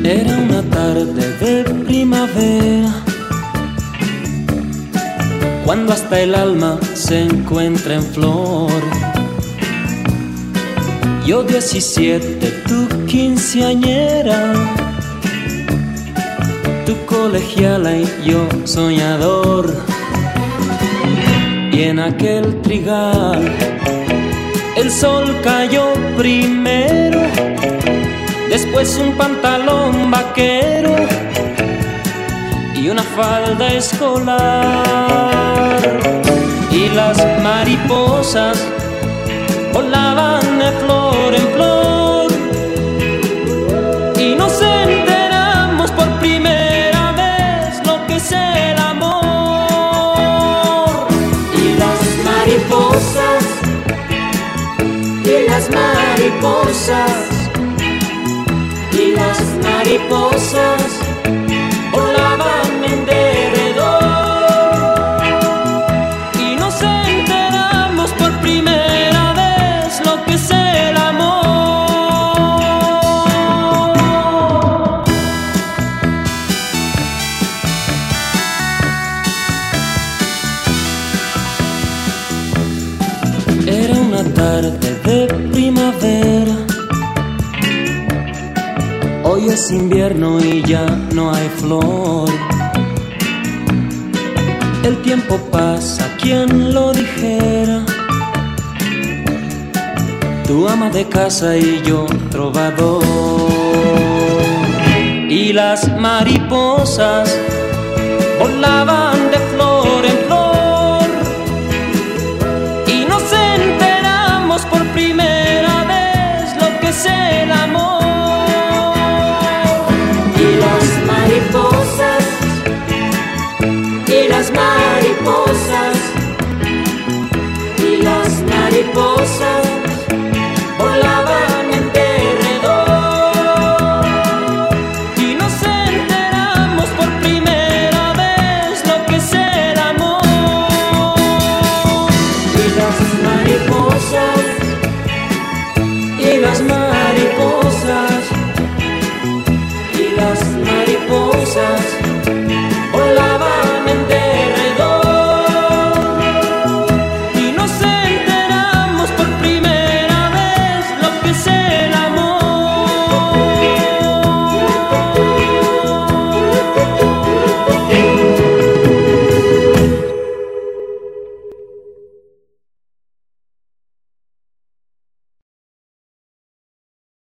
Era una tarde de primavera, cuando hasta el alma se encuentra en flor. Yo 17, tú quinceañera, tú colegiala y yo soñador. Y en aquel trigal el sol cayó primero, después un pantalón vaquero y una falda escolar. Y las mariposas volaban de flor en flor y nos enteramos por primera vez lo que es el amor. Y las mariposas, y las mariposas, y las mariposas volaban en derredor y nos enteramos por primera vez lo que es el amor. Era una tarde de primavera, hoy es invierno y ya no hay flor. El tiempo pasa, ¿quién lo dijera? Tu ama de casa y yo trovador. Y las mariposas volaban de flor en flor